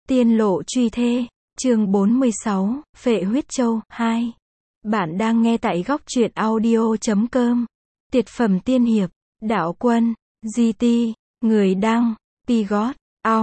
Tiên lộ truy thê, chương 46, Phệ huyết châu, 2. Bạn đang nghe tại góc truyện audio.com. Tuyệt phẩm tiên hiệp, đạo quân, GT, người đăng, Pigot,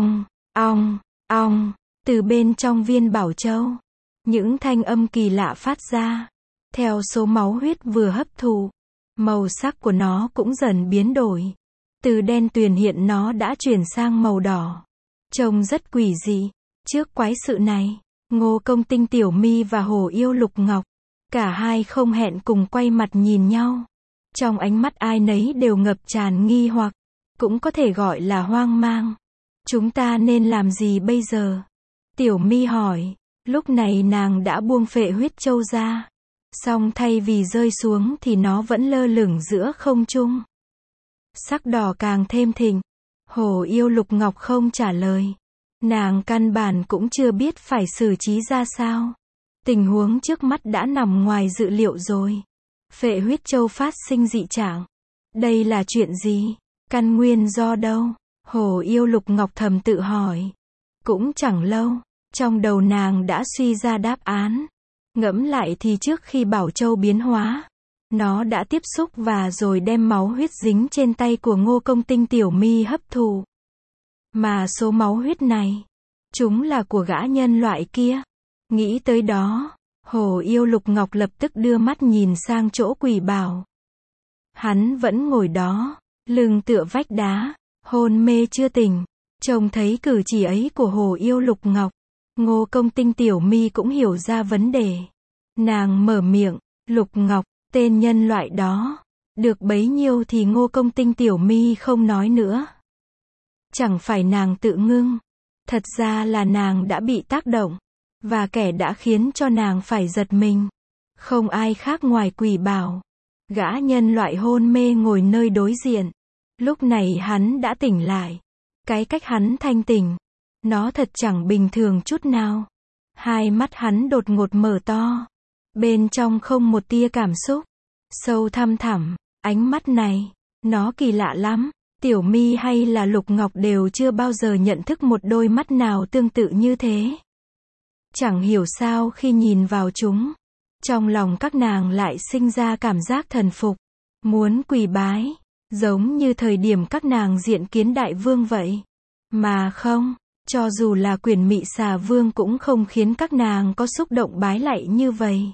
ong, từ bên trong viên bảo châu. Những thanh âm kỳ lạ phát ra. Theo số máu huyết vừa hấp thụ, màu sắc của nó cũng dần biến đổi. Từ đen tuyền hiện nó đã chuyển sang màu đỏ. Trông rất quỷ dị. Trước quái sự này, Ngô Công Tinh Tiểu My và Hồ Yêu Lục Ngọc, cả hai không hẹn cùng quay mặt nhìn nhau. Trong ánh mắt ai nấy đều ngập tràn nghi hoặc, cũng có thể gọi là hoang mang. Chúng ta nên làm gì bây giờ? Tiểu My hỏi. Lúc này nàng đã buông phệ huyết châu ra. Song thay vì rơi xuống thì nó vẫn lơ lửng giữa không trung. Sắc đỏ càng thêm thịnh. Hồ Yêu Lục Ngọc không trả lời. Nàng căn bản cũng chưa biết phải xử trí ra sao. Tình huống trước mắt đã nằm ngoài dự liệu rồi. Phệ huyết châu phát sinh dị trạng. Đây là chuyện gì? Căn nguyên do đâu? Hồ Yêu Lục Ngọc thầm tự hỏi. Cũng chẳng lâu, trong đầu nàng đã suy ra đáp án. Ngẫm lại thì trước khi bảo châu biến hóa, nó đã tiếp xúc và rồi đem máu huyết dính trên tay của Ngô Công Tinh Tiểu My hấp thụ. Mà số máu huyết này, chúng là của gã nhân loại kia. Nghĩ tới đó, Hồ Yêu Lục Ngọc lập tức đưa mắt nhìn sang chỗ Quỷ Bảo. Hắn vẫn ngồi đó, lưng tựa vách đá, hôn mê chưa tỉnh. Trông thấy cử chỉ ấy của Hồ Yêu Lục Ngọc, Ngô Công Tinh Tiểu My cũng hiểu ra vấn đề. Nàng mở miệng, Lục Ngọc, tên nhân loại đó. Được bấy nhiêu thì Ngô Công Tinh Tiểu My không nói nữa. Chẳng phải nàng tự ngưng. Thật ra là nàng đã bị tác động. Và kẻ đã khiến cho nàng phải giật mình. Không ai khác ngoài Quỷ Bảo. Gã nhân loại hôn mê ngồi nơi đối diện. Lúc này hắn đã tỉnh lại. Cái cách hắn thanh tỉnh, nó thật chẳng bình thường chút nào. Hai mắt hắn đột ngột mở to. Bên trong không một tia cảm xúc. Sâu thăm thẳm, ánh mắt này, nó kỳ lạ lắm. Tiểu My hay là Lục Ngọc đều chưa bao giờ nhận thức một đôi mắt nào tương tự như thế. Chẳng hiểu sao khi nhìn vào chúng, trong lòng các nàng lại sinh ra cảm giác thần phục, muốn quỳ bái, giống như thời điểm các nàng diện kiến đại vương vậy. Mà không, cho dù là Quyển Mị Xà Vương cũng không khiến các nàng có xúc động bái lạy như vậy.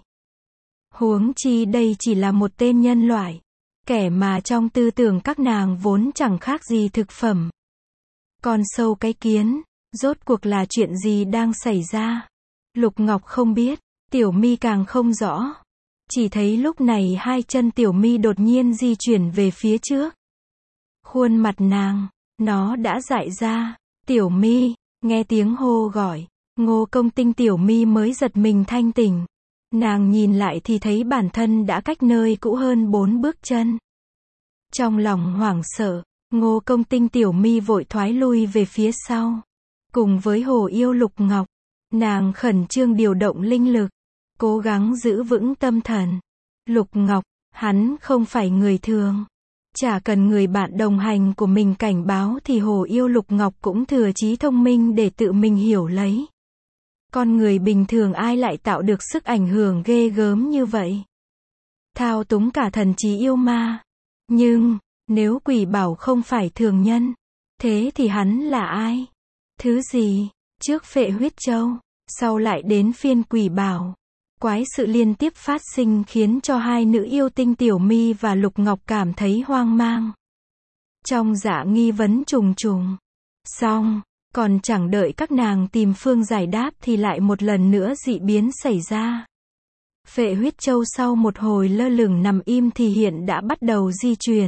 Huống chi đây chỉ là một tên nhân loại. Kẻ mà trong tư tưởng các nàng vốn chẳng khác gì thực phẩm. Con sâu cái kiến, rốt cuộc là chuyện gì đang xảy ra? Lục Ngọc không biết, Tiểu My càng không rõ. Chỉ thấy lúc này hai chân Tiểu My đột nhiên di chuyển về phía trước. Khuôn mặt nàng, nó đã dại ra. Tiểu My, nghe tiếng hô gọi, Ngô Công Tinh Tiểu My mới giật mình thanh tỉnh. Nàng nhìn lại thì thấy bản thân đã cách nơi cũ hơn 4 bước chân. Trong lòng hoảng sợ, Ngô Công Tinh Tiểu My vội thoái lui về phía sau. Cùng với Hồ Yêu Lục Ngọc, nàng khẩn trương điều động linh lực, cố gắng giữ vững tâm thần. Lục Ngọc, hắn không phải người thường. Chả cần người bạn đồng hành của mình cảnh báo thì Hồ Yêu Lục Ngọc cũng thừa trí thông minh để tự mình hiểu lấy. Con người bình thường ai lại tạo được sức ảnh hưởng ghê gớm như vậy? Thao túng cả thần trí yêu ma. Nhưng, nếu Quỷ Bảo không phải thường nhân, thế thì hắn là ai? Thứ gì? Trước phệ huyết châu, sau lại đến phiên Quỷ Bảo. Quái sự liên tiếp phát sinh khiến cho hai nữ yêu tinh Tiểu My và Lục Ngọc cảm thấy hoang mang. Trong dạ nghi vấn trùng trùng. Xong, còn chẳng đợi các nàng tìm phương giải đáp thì lại một lần nữa dị biến xảy ra. Phệ huyết châu sau một hồi lơ lửng nằm im thì hiện đã bắt đầu di chuyển.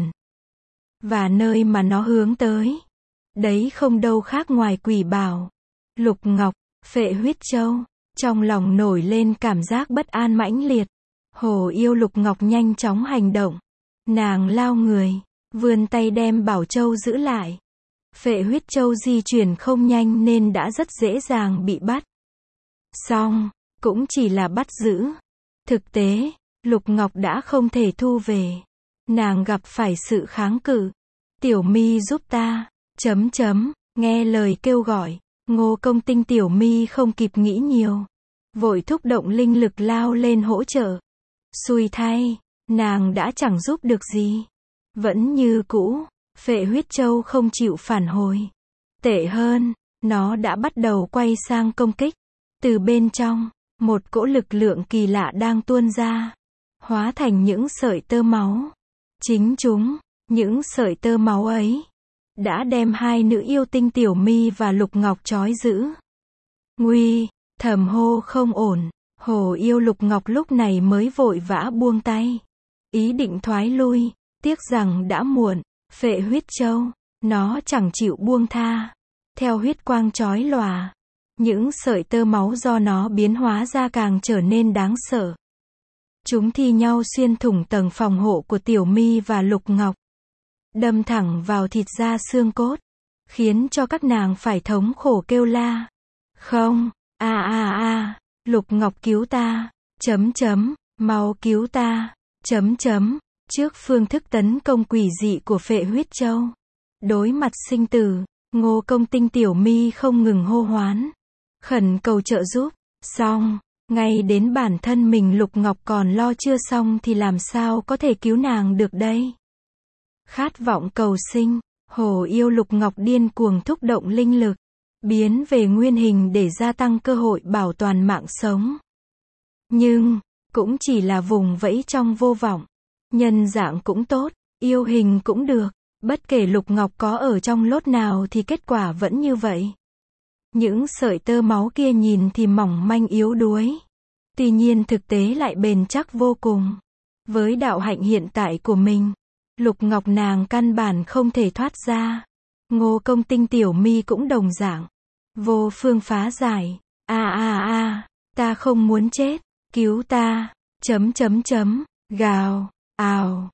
Và nơi mà nó hướng tới, đấy không đâu khác ngoài Quỷ Bảo. Lục Ngọc, phệ huyết châu. Trong lòng nổi lên cảm giác bất an mãnh liệt. Hồ Yêu Lục Ngọc nhanh chóng hành động. Nàng lao người, vươn tay đem bảo châu giữ lại. Phệ huyết châu di chuyển không nhanh nên đã rất dễ dàng bị bắt. Xong, cũng chỉ là bắt giữ. Thực tế, Lục Ngọc đã không thể thu về. Nàng gặp phải sự kháng cự. Tiểu My giúp ta, nghe lời kêu gọi. Ngô Công Tinh tiểu mi không kịp nghĩ nhiều, vội thúc động linh lực lao lên hỗ trợ. Xui thay, nàng đã chẳng giúp được gì. Vẫn như cũ, Phệ huyết châu không chịu phản hồi. Tệ hơn, nó đã bắt đầu quay sang công kích. Từ bên trong, một cỗ lực lượng kỳ lạ đang tuôn ra, hóa thành những sợi tơ máu. Chính chúng, những sợi tơ máu ấy, đã đem hai nữ yêu tinh Tiểu Mi và Lục Ngọc trói giữ. Nguy, thầm hô không ổn, Hồ yêu Lục Ngọc lúc này mới vội vã buông tay. Ý định thoái lui, tiếc rằng đã muộn. Phệ huyết châu, nó chẳng chịu buông tha. Theo huyết quang chói lòa, những sợi tơ máu do nó biến hóa ra càng trở nên đáng sợ. Chúng thi nhau xuyên thủng tầng phòng hộ của Tiểu Mi và Lục Ngọc, đâm thẳng vào thịt da xương cốt, khiến cho các nàng phải thống khổ kêu la. Không, Lục Ngọc cứu ta, mau cứu ta, Trước phương thức tấn công quỷ dị của Phệ huyết châu, đối mặt sinh tử, Ngô Công Tinh Tiểu Mi không ngừng hô hoán, khẩn cầu trợ giúp. Xong, ngay đến bản thân mình Lục Ngọc còn lo chưa xong thì làm sao có thể cứu nàng được đây? Khát vọng cầu sinh, Hồ yêu Lục Ngọc điên cuồng thúc động linh lực, biến về nguyên hình để gia tăng cơ hội bảo toàn mạng sống. Nhưng, cũng chỉ là vùng vẫy trong vô vọng. Nhân dạng cũng tốt, yêu hình cũng được, bất kể Lục Ngọc có ở trong lốt nào thì kết quả vẫn như vậy. Những sợi tơ máu kia nhìn thì mỏng manh yếu đuối, tuy nhiên thực tế lại bền chắc vô cùng. Với đạo hạnh hiện tại của mình, Lục Ngọc nàng căn bản không thể thoát ra. Ngô Công Tinh Tiểu Mi cũng đồng dạng, vô phương phá giải. Ta không muốn chết, cứu ta, gào, ào,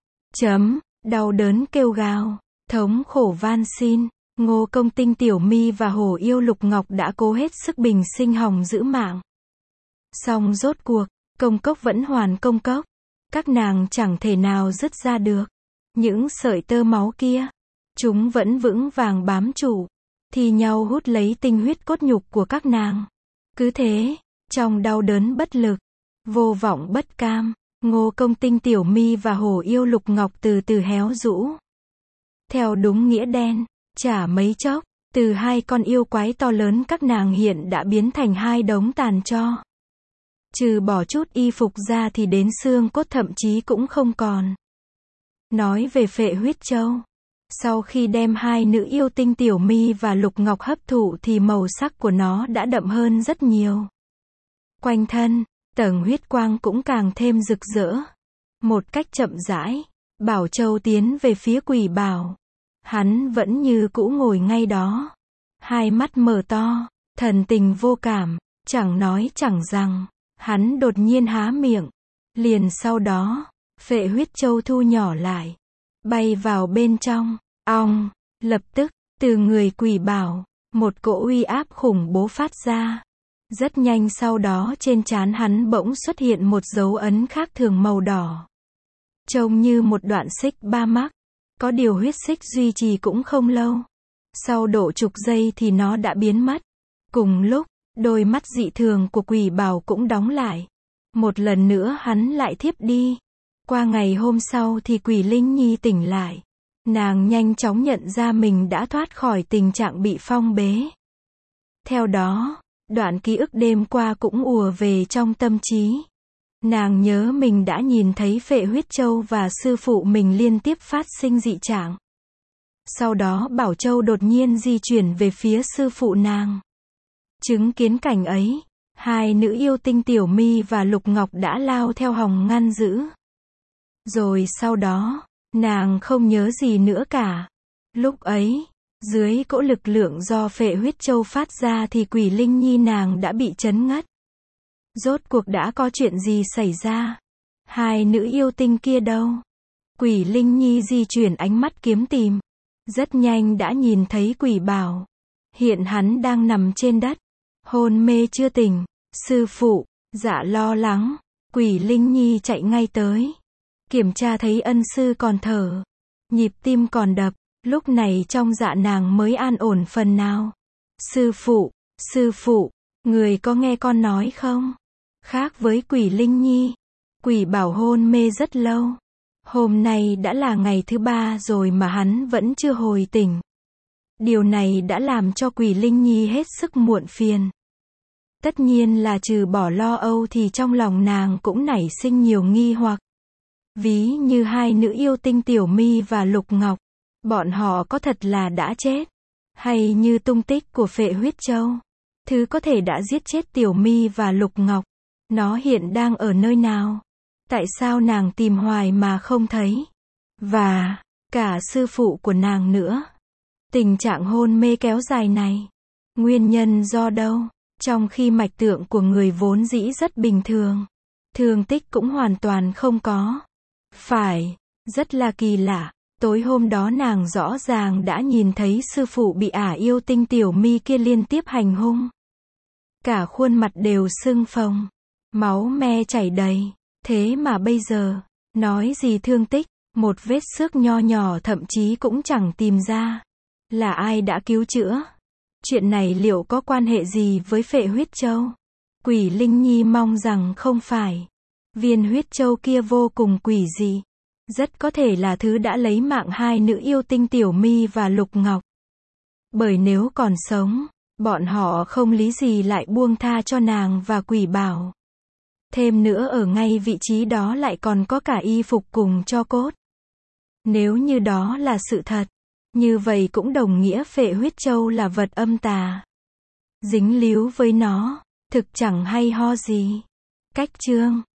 đau đớn kêu gào, thống khổ van xin. Ngô Công Tinh Tiểu Mi và Hồ yêu Lục Ngọc đã cố hết sức bình sinh hòng giữ mạng. Song rốt cuộc, công cốc vẫn hoàn công cốc. Các nàng chẳng thể nào dứt ra được. Những sợi tơ máu kia, chúng vẫn vững vàng bám trụ, thi nhau hút lấy tinh huyết cốt nhục của các nàng. Cứ thế, trong đau đớn bất lực, vô vọng bất cam, Ngô Công Tinh Tiểu Mi và Hồ yêu Lục Ngọc từ từ héo rũ. Theo đúng nghĩa đen, chả mấy chốc, từ hai con yêu quái to lớn các nàng hiện đã biến thành hai đống tàn tro. Trừ bỏ chút y phục ra thì đến xương cốt thậm chí cũng không còn. Nói về Phệ huyết châu, sau khi đem hai nữ yêu tinh Tiểu Mi và Lục Ngọc hấp thụ thì màu sắc của nó đã đậm hơn rất nhiều. Quanh thân, tầng huyết quang cũng càng thêm rực rỡ. Một cách chậm rãi, Bảo Châu tiến về phía Quỷ Bảo. Hắn vẫn như cũ ngồi ngay đó, hai mắt mở to, thần tình vô cảm, chẳng nói chẳng rằng. Hắn đột nhiên há miệng, liền sau đó, Phệ huyết châu thu nhỏ lại, bay vào bên trong. Ong, lập tức, từ người Quỷ Bảo, một cỗ uy áp khủng bố phát ra. Rất nhanh sau đó trên trán hắn bỗng xuất hiện một dấu ấn khác thường màu đỏ, trông như một đoạn xích ba mắc. Có điều huyết xích duy trì cũng không lâu. Sau độ chục giây thì nó đã biến mất. Cùng lúc, đôi mắt dị thường của Quỷ Bảo cũng đóng lại. Một lần nữa hắn lại thiếp đi. Qua ngày hôm sau thì Quỷ Linh Nhi tỉnh lại. Nàng nhanh chóng nhận ra mình đã thoát khỏi tình trạng bị phong bế. Theo đó, đoạn ký ức đêm qua cũng ùa về trong tâm trí. Nàng nhớ mình đã nhìn thấy Phệ huyết châu và sư phụ mình liên tiếp phát sinh dị trạng. Sau đó Bảo Châu đột nhiên di chuyển về phía sư phụ nàng. Chứng kiến cảnh ấy, hai nữ yêu tinh Tiểu Mi và Lục Ngọc đã lao theo hòng ngăn giữ. Rồi sau đó, nàng không nhớ gì nữa cả. Lúc ấy, dưới cỗ lực lượng do Phệ huyết châu phát ra thì Quỷ Linh Nhi nàng đã bị chấn ngất. Rốt cuộc đã có chuyện gì xảy ra? Hai nữ yêu tinh kia đâu? Quỷ Linh Nhi di chuyển ánh mắt kiếm tìm. Rất nhanh đã nhìn thấy Quỷ Bảo. Hiện hắn đang nằm trên đất, hôn mê chưa tỉnh. Sư phụ, dạ lo lắng. Quỷ Linh Nhi chạy ngay tới. Kiểm tra thấy ân sư còn thở, nhịp tim còn đập. Lúc này trong dạ nàng mới an ổn phần nào. Sư phụ, Sư phụ, người có nghe con nói không? Khác với Quỷ Linh Nhi, Quỷ Bảo hôn mê rất lâu. Hôm nay đã là ngày thứ 3 rồi mà hắn vẫn chưa hồi tỉnh. Điều này đã làm cho Quỷ Linh Nhi hết sức muộn phiền. Tất nhiên là trừ bỏ lo âu thì trong lòng nàng cũng nảy sinh nhiều nghi hoặc. Ví như hai nữ yêu tinh Tiểu My và Lục Ngọc, bọn họ có thật là đã chết? Hay như tung tích của Phệ Huyết Châu, thứ có thể đã giết chết Tiểu My và Lục Ngọc, nó hiện đang ở nơi nào? Tại sao nàng tìm hoài mà không thấy? Và cả sư phụ của nàng nữa. Tình trạng hôn mê kéo dài này, nguyên nhân do đâu? Trong khi mạch tượng của người vốn dĩ rất bình thường, thương tích cũng hoàn toàn không có. Phải, rất là kỳ lạ. Tối hôm đó nàng rõ ràng đã nhìn thấy sư phụ bị ả yêu tinh Tiểu My kia liên tiếp hành hung. Cả khuôn mặt đều sưng phồng, máu me chảy đầy. Thế mà bây giờ, nói gì thương tích, một vết xước nho nhỏ thậm chí cũng chẳng tìm ra. Là ai đã cứu chữa? Chuyện này liệu có quan hệ gì với Phệ Huyết Châu? Quỷ Linh Nhi mong rằng không phải. Viên huyết châu kia vô cùng quỷ dị. Rất có thể là thứ đã lấy mạng hai nữ yêu tinh Tiểu My và Lục Ngọc. Bởi nếu còn sống, bọn họ không lý gì lại buông tha cho nàng và Quỷ Bảo. Thêm nữa ở ngay vị trí đó lại còn có cả y phục cùng tro cốt. Nếu như đó là sự thật, như vậy cũng đồng nghĩa Phệ Huyết Châu là vật âm tà. Dính líu với nó, thực chẳng hay ho gì. Cách chương